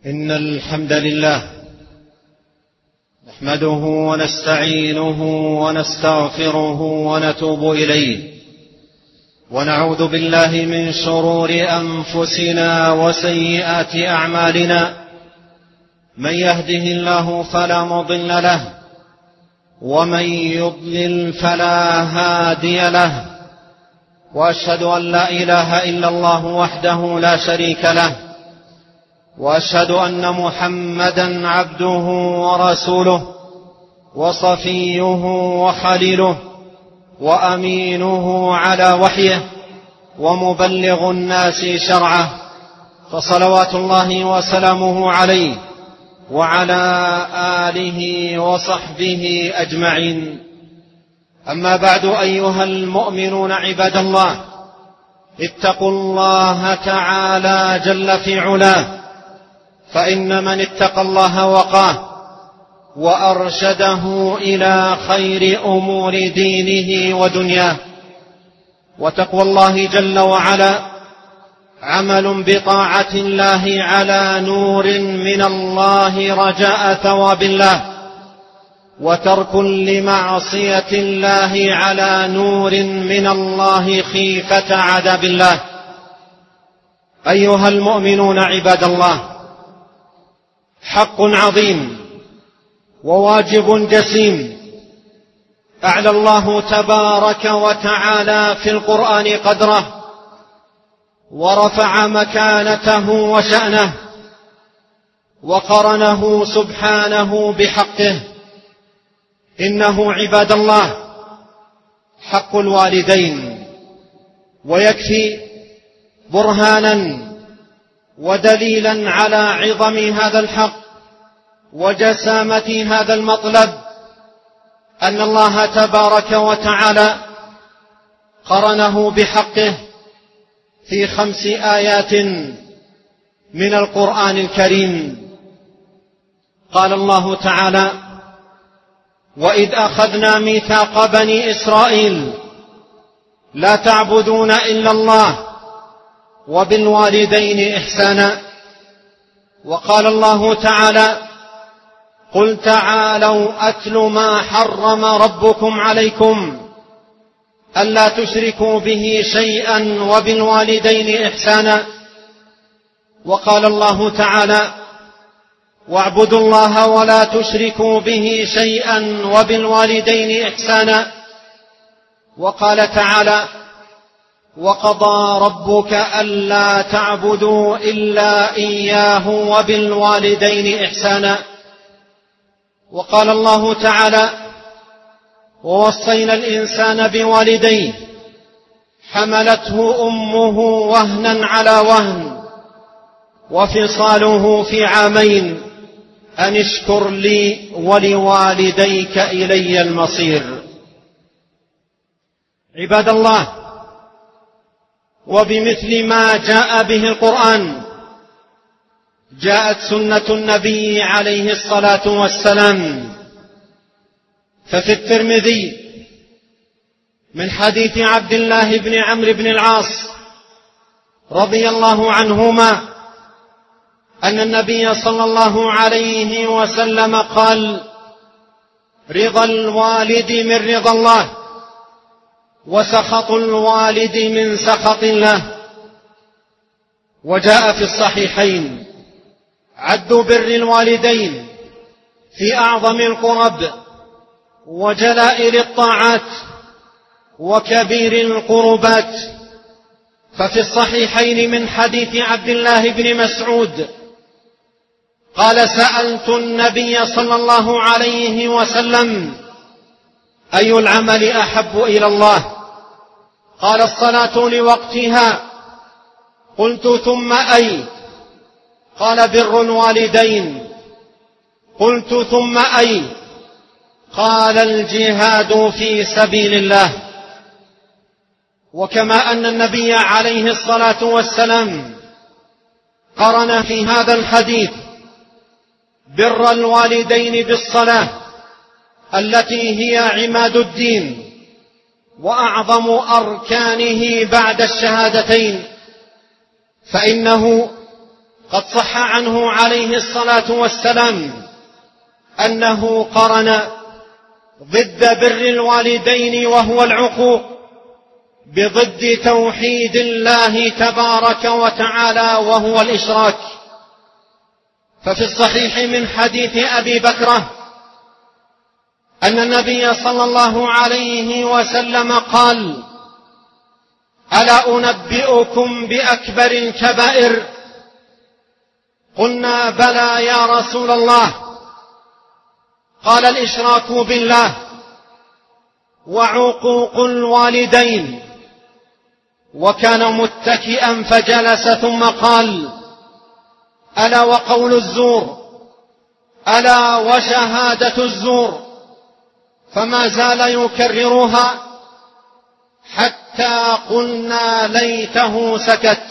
إن الحمد لله نحمده ونستعينه ونستغفره ونتوب إليه، ونعوذ بالله من شرور أنفسنا وسيئات أعمالنا. من يهده الله فلا مضل له، ومن يضلل فلا هادي له، وأشهد أن لا إله إلا الله وحده لا شريك له، وأشهد أن محمدا عبده ورسوله وصفيه وخليله وأمينه على وحيه ومبلغ الناس شرعه، فصلوات الله وسلامه عليه وعلى آله وصحبه أجمعين. أما بعد، أيها المؤمنون عباد الله، اتقوا الله تعالى جل في علاه، فإن من اتقى الله وقاه وأرشده إلى خير أمور دينه ودنياه. وتقوى الله جل وعلا عمل بطاعة الله على نور من الله رجاء ثواب الله، وترك لمعصية الله على نور من الله خيفة عذاب الله. أيها المؤمنون عباد الله، حق عظيم وواجب جسيم أعلى الله تبارك وتعالى في القرآن قدره، ورفع مكانته وشأنه، وقرنه سبحانه بحقه. إنه عباد الله حق الوالدين، ويكفي برهانا ودليلا على عظم هذا الحق وجسامة هذا المطلب أن الله تبارك وتعالى قرنه بحقه في 5 آيات من القرآن الكريم. قال الله تعالى: وإذ أخذنا ميثاق بني إسرائيل لا تعبدون إلا الله وبالوالدين إحسانا. وقال الله تعالى: قل تعالوا أتل ما حرم ربكم عليكم ألا تشركوا به شيئا وبالوالدين إحسانا. وقال الله تعالى: واعبدوا الله ولا تشركوا به شيئا وبالوالدين إحسانا. وقال تعالى: وقضى ربك ألا تعبدوا إلا إياه وبالوالدين إحسانا. وقال الله تعالى: ووصينا الإنسان بوالديه حملته أمه وهنا على وهن وفصاله في 2 عام أن اشكر لي ولوالديك إلي المصير. عباد الله، وبمثل ما جاء به القرآن جاءت سنة النبي عليه الصلاة والسلام. ففي الترمذي من حديث عبد الله بن عمرو بن العاص رضي الله عنهما أن النبي صلى الله عليه وسلم قال: رضا الوالد من رضا الله، وسخط الوالد من سخط الله. وجاء في الصحيحين: عد بر الوالدين في أعظم القرب وجلائل الطاعات وكبير القربات. ففي الصحيحين من حديث عبد الله بن مسعود قال: سألت النبي صلى الله عليه وسلم: أي العمل أحب إلى الله؟ قال: الصلاة لوقتها. قلت: ثم أي؟ قال: بر الوالدين. قلت: ثم أي؟ قال: الجهاد في سبيل الله. وكما أن النبي عليه الصلاة والسلام قرن في هذا الحديث بر الوالدين بالصلاة التي هي عماد الدين وأعظم أركانه بعد الشهادتين، فإنه قد صح عنه عليه الصلاة والسلام أنه قرن ضد بر الوالدين وهو العقوق بضد توحيد الله تبارك وتعالى وهو الإشراك. ففي الصحيح من حديث أبي بكرة أن النبي صلى الله عليه وسلم قال: ألا أنبئكم بأكبر الكبائر؟ قلنا: بلى يا رسول الله. قال: الإشراك بالله وعقوق الوالدين. وكان متكئا فجلس ثم قال: ألا وقول الزور، ألا وشهادة الزور. فما زال يكررها حتى قلنا ليته سكت.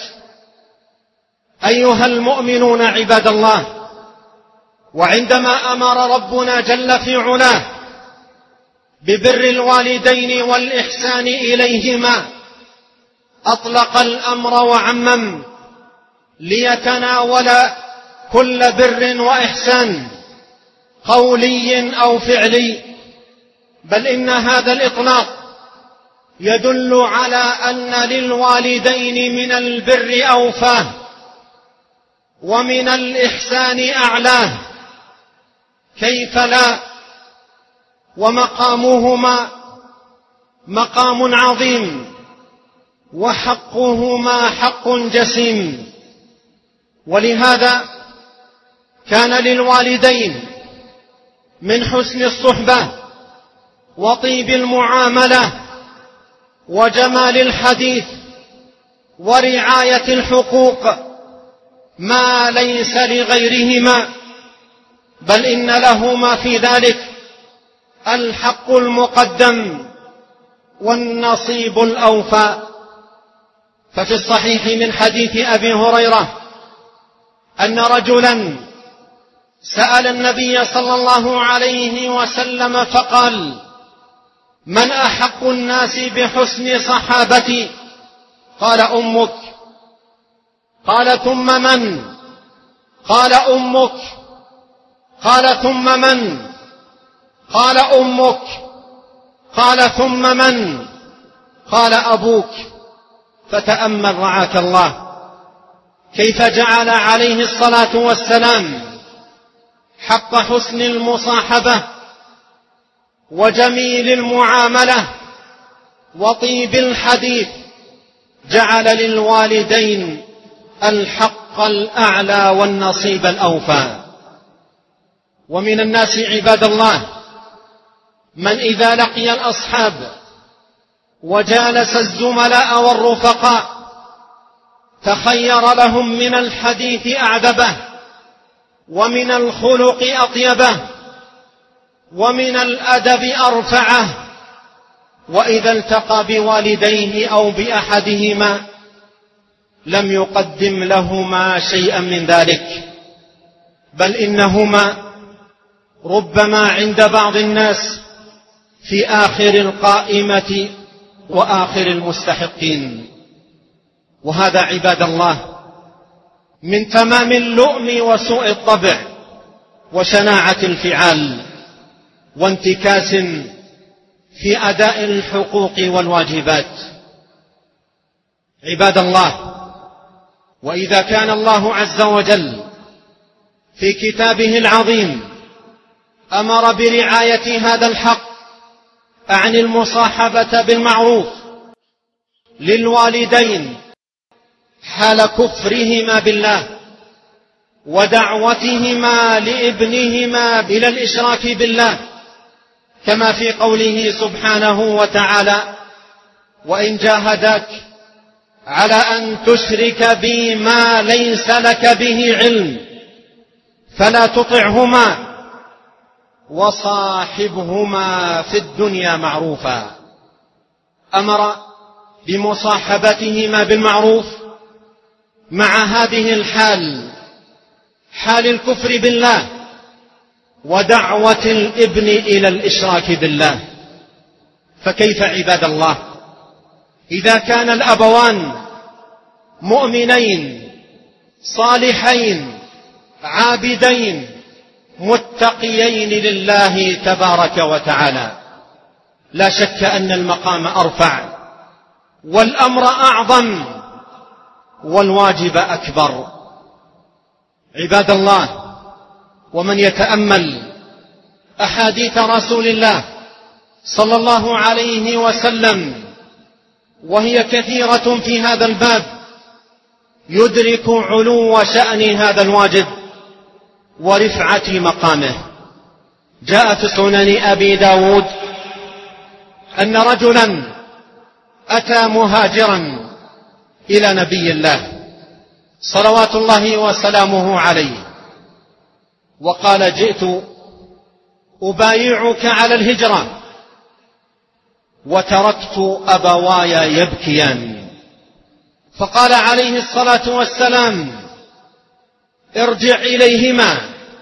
أيها المؤمنون عباد الله، وعندما أمر ربنا جل في علاه ببر الوالدين والإحسان إليهما أطلق الأمر وعمم ليتناول كل بر وإحسان قولي أو فعلي، بل إن هذا الإطلاق يدل على أن للوالدين من البر أوفاه ومن الإحسان أعلاه، كيف لا؟ ومقامهما مقام عظيم وحقهما حق جسيم. ولهذا كان للوالدين من حسن الصحبة وطيب المعاملة وجمال الحديث ورعاية الحقوق ما ليس لغيرهما، بل إن لهما في ذلك الحق المقدم والنصيب الأوفى. ففي الصحيح من حديث أبي هريرة أن رجلا سأل النبي صلى الله عليه وسلم فقال: من أحق الناس بحسن صحابتي؟ قال: أمك. قال: ثم من؟ قال: أمك. قال: ثم من؟ قال: أمك. قال: ثم من؟ قال: أبوك. فتأمل رعاك الله كيف جعل عليه الصلاة والسلام حق حسن المصاحبة وجميل المعاملة وطيب الحديث، جعل للوالدين الحق الأعلى والنصيب الأوفى. ومن الناس عباد الله من إذا لقي الأصحاب وجالس الزملاء والرفقاء تخير لهم من الحديث أعذبه ومن الخلق أطيبه ومن الأدب أرفعه، وإذا التقى بوالديه أو بأحدهما لم يقدم لهما شيئا من ذلك، بل إنهما ربما عند بعض الناس في آخر القائمة وآخر المستحقين. وهذا عباد الله من تمام اللؤم وسوء الطبع وشناعة الفعال وانتكاس في أداء الحقوق والواجبات. عباد الله، وإذا كان الله عز وجل في كتابه العظيم أمر برعاية هذا الحق عن المصاحبة بالمعروف للوالدين حال كفرهما بالله ودعوتهما لابنهما إلى الإشراك بالله، كما في قوله سبحانه وتعالى: وإن جاهداك على أن تشرك بي ما ليس لك به علم فلا تطعهما وصاحبهما في الدنيا معروفا. أمر بمصاحبتهما بالمعروف مع هذه الحال، حال الكفر بالله ودعوة الابن إلى الإشراك بالله. فكيف عباد الله إذا كان الأبوان مؤمنين صالحين عابدين متقيين لله تبارك وتعالى. لا شك أن المقام أرفع والأمر أعظم والواجب أكبر. عباد الله، ومن يتأمل أحاديث رسول الله صلى الله عليه وسلم وهي كثيرة في هذا الباب يدرك علو شأن هذا الواجب ورفعة مقامه. جاء في سنن أبي داود أن رجلا أتى مهاجرا إلى نبي الله صلوات الله وسلامه عليه وقال: جئت أبايعك على الهجرة وتركت أبواي يبكيان. فقال عليه الصلاة والسلام: ارجع إليهما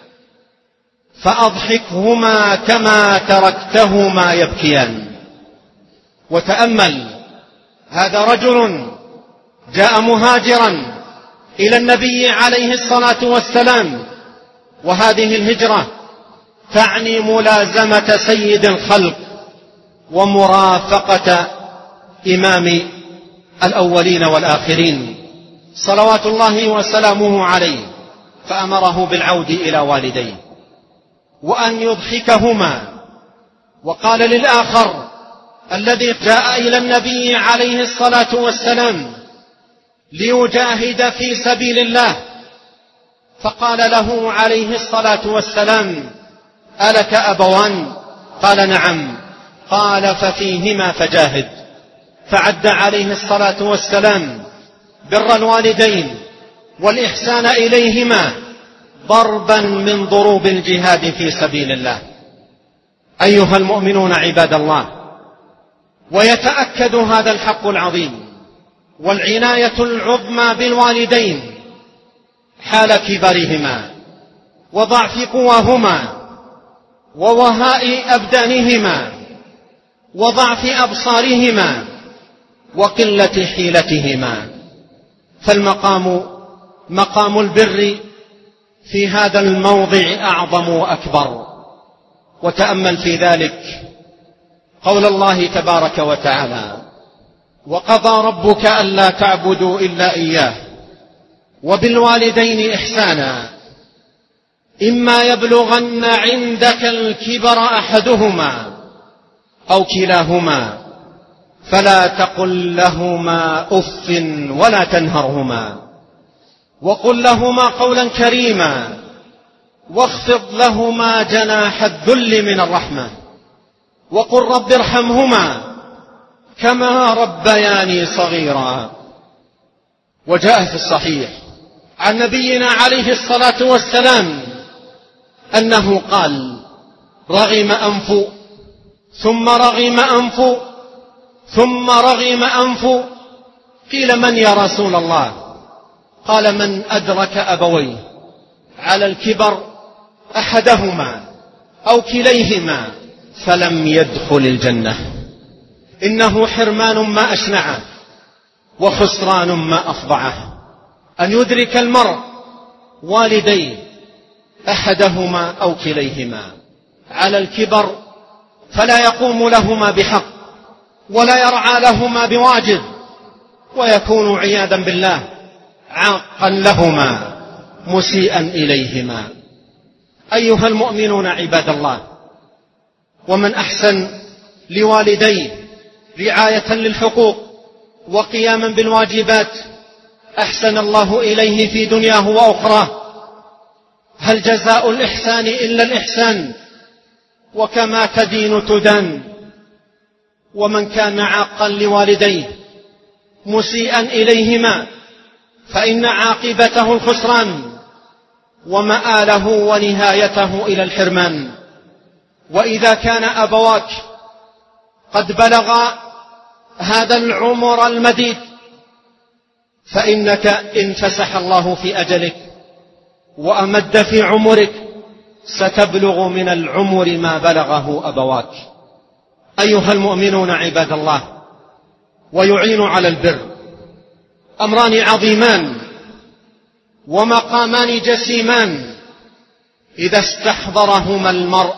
فأضحكهما كما تركتهما يبكيان. وتأمل، هذا رجل جاء مهاجرا إلى النبي عليه الصلاة والسلام، وهذه الهجرة تعني ملازمة سيد الخلق ومرافقة إمام الأولين والآخرين صلوات الله وسلامه عليه. فأمره بالعود إلى والديه وأن يضحكهما. وقال للآخر الذي جاء إلى النبي عليه الصلاة والسلام ليجاهد في سبيل الله، فقال له عليه الصلاة والسلام: ألك أبوان؟ قال: نعم. قال: ففيهما فجاهد. فعد عليه الصلاة والسلام بر الوالدين والإحسان إليهما ضربا من ضروب الجهاد في سبيل الله. أيها المؤمنون عباد الله، ويتأكد هذا الحق العظيم والعناية العظمى بالوالدين حال كبرهما وضعف قواهما ووهاء أبدانهما وضعف أبصارهما وقلة حيلتهما. فالمقام مقام البر في هذا الموضع أعظم وأكبر. وتأمل في ذلك قول الله تبارك وتعالى: وقضى ربك ألا تعبدوا إلا إياه وبالوالدين إحسانا إما يبلغن عندك الكبر أحدهما أو كلاهما فلا تقل لهما أف ولا تنهرهما وقل لهما قولا كريما واخفض لهما جناح الذل من الرحمة وقل رب ارحمهما كما ربياني صغيرا. وجاء في الصحيح عن نبينا عليه الصلاة والسلام أنه قال: رغم أنف ثم رغم أنف ثم رغم أنف. قيل: من يا رسول الله؟ قال: من أدرك أبويه على الكبر أحدهما أو كليهما فلم يدخل الجنة. إنه حرمان ما أشنعه وخسران ما أفضعه أن يدرك المرء والديه أحدهما أو كليهما على الكبر فلا يقوم لهما بحق ولا يرعى لهما بواجب ويكون عياذا بالله عاقا لهما مسيئا إليهما. أيها المؤمنون عباد الله، ومن أحسن لوالديه رعاية للحقوق وقياما بالواجبات أحسن الله إليه في دنياه وأخراه. هل جزاء الإحسان إلا الإحسان؟ وكما تدين تدان. ومن كان عاقا لوالديه مسيئا إليهما فإن عاقبته الخسران ومآله ونهايته إلى الحرمان. وإذا كان أبواك قد بلغا هذا العمر المديد فإنك إن فسح الله في أجلك وأمد في عمرك ستبلغ من العمر ما بلغه أبواك. أيها المؤمنون عباد الله، ويعين على البر أمران عظيمان ومقامان جسيمان إذا استحضرهما المرء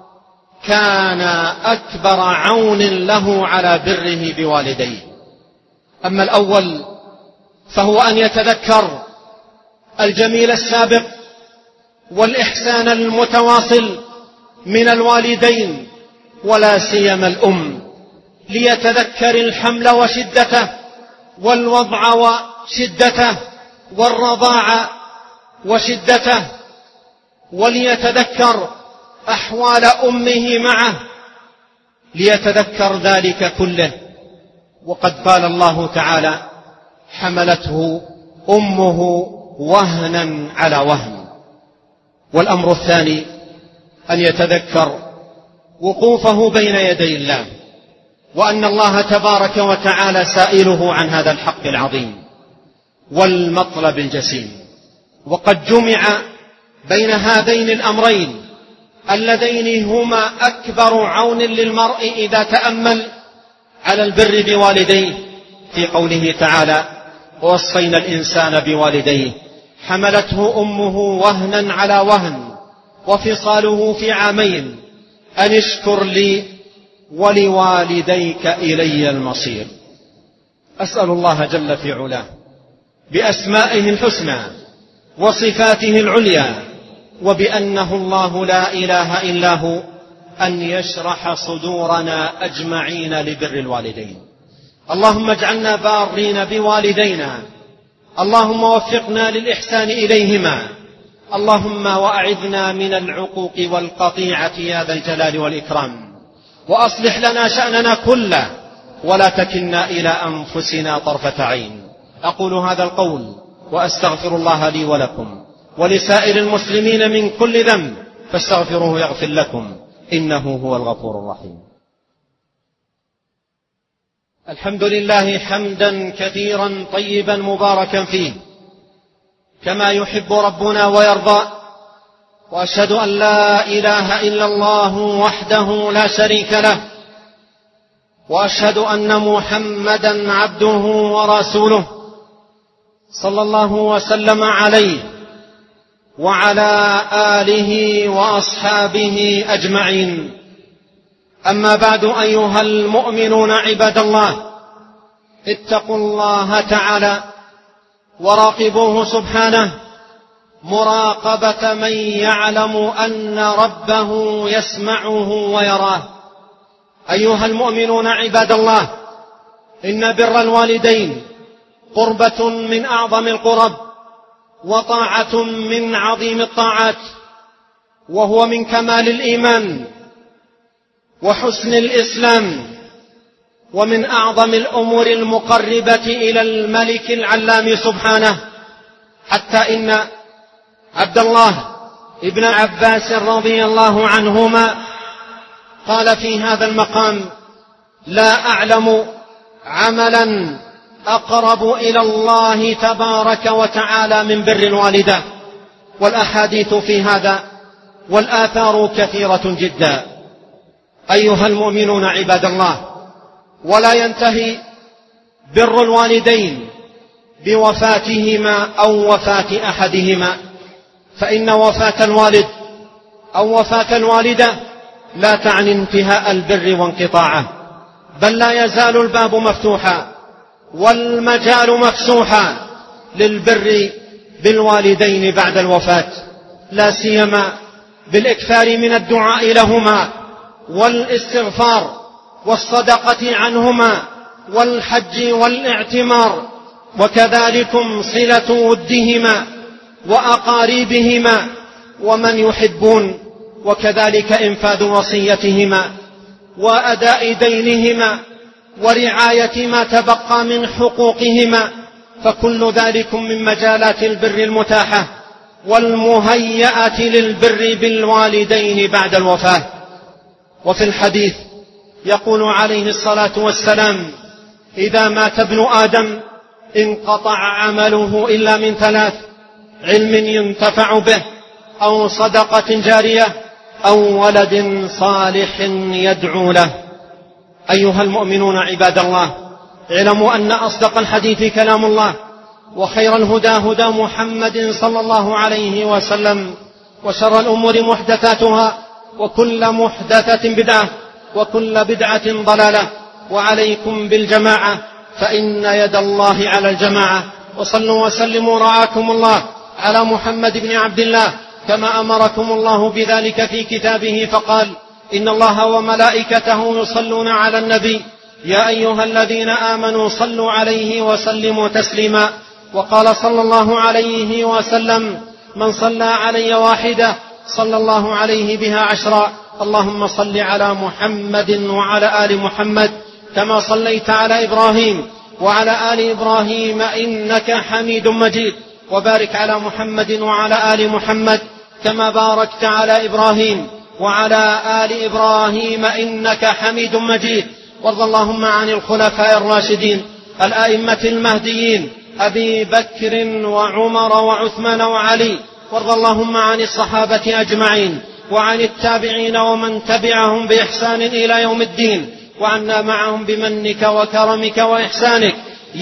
كان أكبر عون له على بره بوالديه. أما الأول فهو أن يتذكر الجميل السابق والإحسان المتواصل من الوالدين ولا سيما الأم، ليتذكر الحمل وشدته والوضع وشدته والرضاعة وشدته، وليتذكر أحوال أمه معه، ليتذكر ذلك كله. وقد قال الله تعالى: حملته أمه وهنا على وهن. والأمر الثاني أن يتذكر وقوفه بين يدي الله، وأن الله تبارك وتعالى سائله عن هذا الحق العظيم والمطلب الجسيم. وقد جمع بين هذين الأمرين اللذين هما أكبر عون للمرء إذا تأمل على البر بوالديه في قوله تعالى: ووصينا الإنسان بوالديه حملته أمه وهنا على وهن وفصاله في عامين أن اشكر لي ولوالديك إلي المصير. أسأل الله جل في علاه بأسمائه الحسنى وصفاته العليا وبأنه الله لا إله إلا هو أن يشرح صدورنا أجمعين لبر الوالدين. اللهم اجعلنا بارين بوالدينا، اللهم وفقنا للإحسان إليهما، اللهم وأعذنا من العقوق والقطيعة يا ذا الجلال والإكرام، وأصلح لنا شأننا كله ولا تكلنا إلى أنفسنا طرفة عين. أقول هذا القول وأستغفر الله لي ولكم ولسائر المسلمين من كل ذنب فاستغفروه يغفر لكم إنه هو الغفور الرحيم. الحمد لله حمدا كثيرا طيبا مباركا فيه كما يحب ربنا ويرضى، وأشهد أن لا إله إلا الله وحده لا شريك له، وأشهد أن محمدا عبده ورسوله صلى الله وسلم عليه وعلى آله وأصحابه أجمعين. أما بعد، أيها المؤمنون عباد الله، اتقوا الله تعالى وراقبوه سبحانه مراقبة من يعلم أن ربه يسمعه ويراه. أيها المؤمنون عباد الله، إن بر الوالدين قربة من أعظم القرب وطاعة من عظيم الطاعات، وهو من كمال الإيمان وحسن الإسلام، ومن أعظم الأمور المقربة إلى الملك العلام سبحانه، حتى إن عبد الله ابن عباس رضي الله عنهما قال في هذا المقام: لا أعلم عملا أقرب إلى الله تبارك وتعالى من بر الوالدة. والأحاديث في هذا والآثار كثيرة جدا. أيها المؤمنون عباد الله، ولا ينتهي بر الوالدين بوفاتهما أو وفاة أحدهما، فإن وفاة الوالد أو وفاة الوالدة لا تعني انتهاء البر وانقطاعه، بل لا يزال الباب مفتوحا والمجال مفسوحا للبر بالوالدين بعد الوفاة، لا سيما بالإكثار من الدعاء لهما والاستغفار والصدقة عنهما والحج والاعتمار، وكذلكم صلة ودهما وأقاربهما ومن يحبون، وكذلك إنفاذ وصيتهما وأداء دينهما ورعاية ما تبقى من حقوقهما، فكل ذلك من مجالات البر المتاحة والمهيئة للبر بالوالدين بعد الوفاة. وفي الحديث يقول عليه الصلاة والسلام: إذا مات ابن آدم انقطع عمله إلا من ثلاث: علم ينتفع به، أو صدقة جارية، أو ولد صالح يدعو له. أيها المؤمنون عباد الله، اعلموا أن أصدق الحديث كلام الله، وخير الهدى هدى محمد صلى الله عليه وسلم، وشر الأمور محدثاتها، وكل محدثة بدعة، وكل بدعة ضلالة. وعليكم بالجماعة فإن يد الله على الجماعة. وصلوا وسلموا رعاكم الله على محمد بن عبد الله كما أمركم الله بذلك في كتابه، فقال: إن الله وملائكته يصلون على النبي يا أيها الذين آمنوا صلوا عليه وسلموا تسليما. وقال صلى الله عليه وسلم: من صلى علي واحدة صلى الله عليه بها 10. اللهم صل على محمد وعلى آل محمد كما صليت على إبراهيم وعلى آل إبراهيم إنك حميد مجيد، وبارك على محمد وعلى آل محمد كما باركت على إبراهيم وعلى آل إبراهيم إنك حميد مجيد. وارض اللهم عن الخلفاء الراشدين الأئمة المهديين أبي بكر وعمر وعثمان وعلي. وارض اللهم عن الصحابة أجمعين وعن التابعين ومن تبعهم بإحسان إلى يوم الدين، وعنا معهم بمنك وكرمك وإحسانك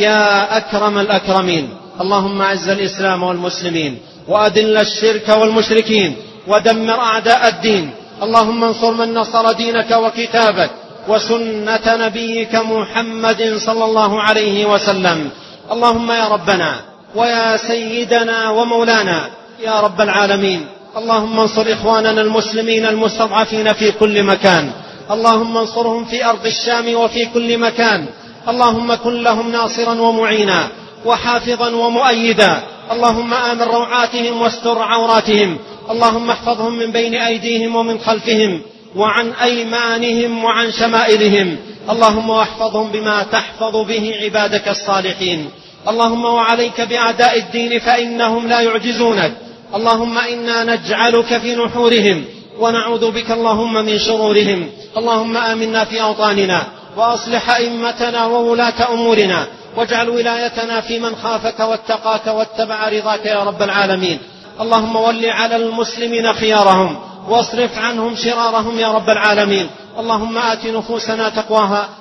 يا أكرم الأكرمين. اللهم أعز الإسلام والمسلمين، وأذل الشرك والمشركين، ودمر أعداء الدين. اللهم انصر من نصر دينك وكتابك وسنة نبيك محمد صلى الله عليه وسلم. اللهم يا ربنا ويا سيدنا ومولانا يا رب العالمين، اللهم انصر إخواننا المسلمين المستضعفين في كل مكان، اللهم انصرهم في أرض الشام وفي كل مكان. اللهم كن لهم ناصرا ومعينا وحافظا ومؤيدا. اللهم آمن روعاتهم واستر عوراتهم. اللهم احفظهم من بين أيديهم ومن خلفهم وعن أيمانهم وعن شمائلهم. اللهم واحفظهم بما تحفظ به عبادك الصالحين. اللهم وعليك بأعداء الدين فإنهم لا يعجزونك. اللهم إنا نجعلك في نحورهم ونعوذ بك اللهم من شرورهم. اللهم آمنا في أوطاننا، وأصلح أئمتنا وولاة أمورنا، واجعل ولايتنا في من خافك واتقاك واتبع رضاك يا رب العالمين. اللهم ول على المسلمين خيارهم واصرف عنهم شرارهم يا رب العالمين. اللهم آت نفوسنا تقواها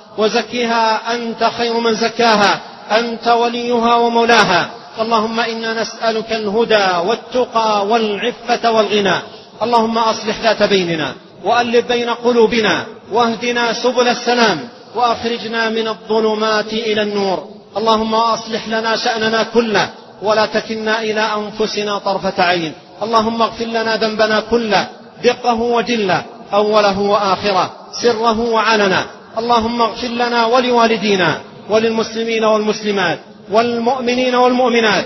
وزكها أنت خير من زكاها، أنت وليها ومولاها. اللهم إنا نسألك الهدى والتقى والعفة والغنى. اللهم أصلح ذات بيننا وألف بين قلوبنا واهدنا سبل السلام وأخرجنا من الظلمات إلى النور. اللهم أصلح لنا شأننا كله ولا تكلنا إلى أنفسنا طرفة عين. اللهم اغفر لنا ذنبنا كله دقه وجله، أوله وآخره، سره وعلنا. اللهم اغفر لنا ولوالدينا وللمسلمين والمسلمات والمؤمنين والمؤمنات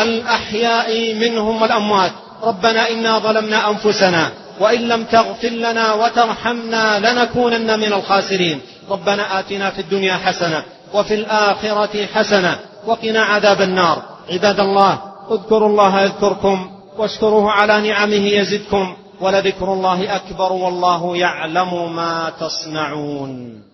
الأحياء منهم والأموات. ربنا إنا ظلمنا أنفسنا وإن لم تغفر لنا وترحمنا لنكونن من الخاسرين. ربنا آتنا في الدنيا حسنة وفي الآخرة حسنة وقنا عذاب النار. عباد الله، اذكروا الله يذكركم واشكروه على نعمه يزدكم، ولذكر الله أكبر والله يعلم ما تصنعون.